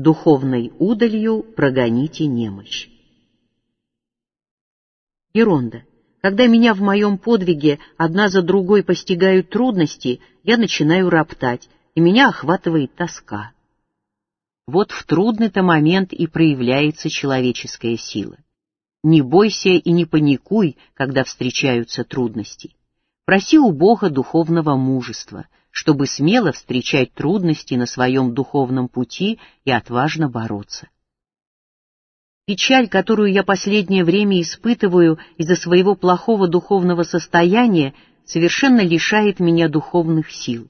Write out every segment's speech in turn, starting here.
Духовной удалью прогоните немощь. Геронда. Когда меня в моем подвиге одна за другой постигают трудности, я начинаю роптать, и меня охватывает тоска. Вот в трудный-то момент и проявляется человеческая сила. Не бойся и не паникуй, когда встречаются трудности. Проси у Бога духовного мужества, чтобы смело встречать трудности на своем духовном пути и отважно бороться. Печаль, которую я последнее время испытываю из-за своего плохого духовного состояния, совершенно лишает меня духовных сил.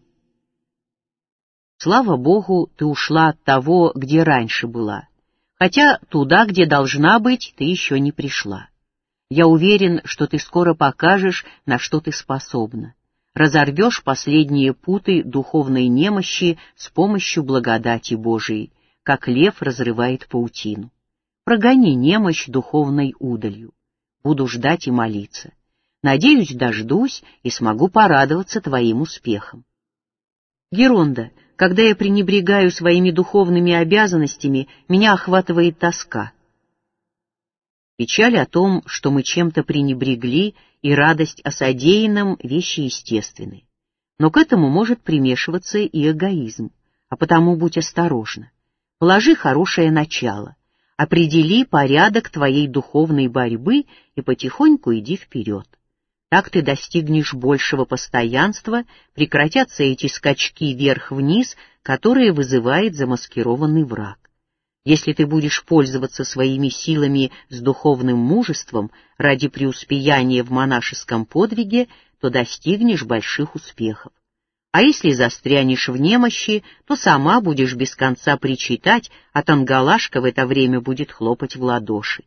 Слава Богу, ты ушла от того, где раньше была, хотя туда, где должна быть, ты еще не пришла. Я уверен, что ты скоро покажешь, на что ты способна. Разорвешь последние путы духовной немощи с помощью благодати Божией, как лев разрывает паутину. Прогони немощь духовной удалью. Буду ждать и молиться. Надеюсь, дождусь и смогу порадоваться твоим успехам. Геронда, когда я пренебрегаю своими духовными обязанностями, меня охватывает тоска. Печаль о том, что мы чем-то пренебрегли, и радость о содеянном — вещи естественные. Но к этому может примешиваться и эгоизм, а потому будь осторожна. Положи хорошее начало. Определи порядок твоей духовной борьбы и потихоньку иди вперед. Так ты достигнешь большего постоянства, прекратятся эти скачки вверх-вниз, которые вызывает замаскированный враг. Если ты будешь пользоваться своими силами с духовным мужеством ради преуспеяния в монашеском подвиге, то достигнешь больших успехов. А если застрянешь в немощи, то сама будешь без конца причитать, а Тангалашка в это время будет хлопать в ладоши.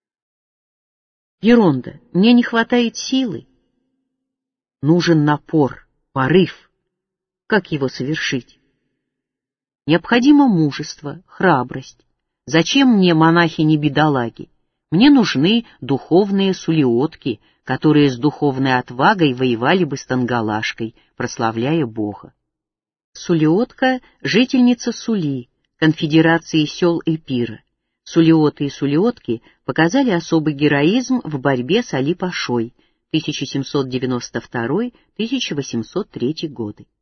Геронда, мне не хватает силы. Нужен напор, порыв. Как его совершить? Необходимо мужество, храбрость. Зачем мне монахини-бедолаги? Мне нужны духовные сулиотки, которые с духовной отвагой воевали бы с Тангалашкой, прославляя Бога. Сулиотка — жительница Сули, конфедерации сел Эпира. Сулиоты и сулиотки показали особый героизм в борьбе с Али-Пашой 1792-1803 годы.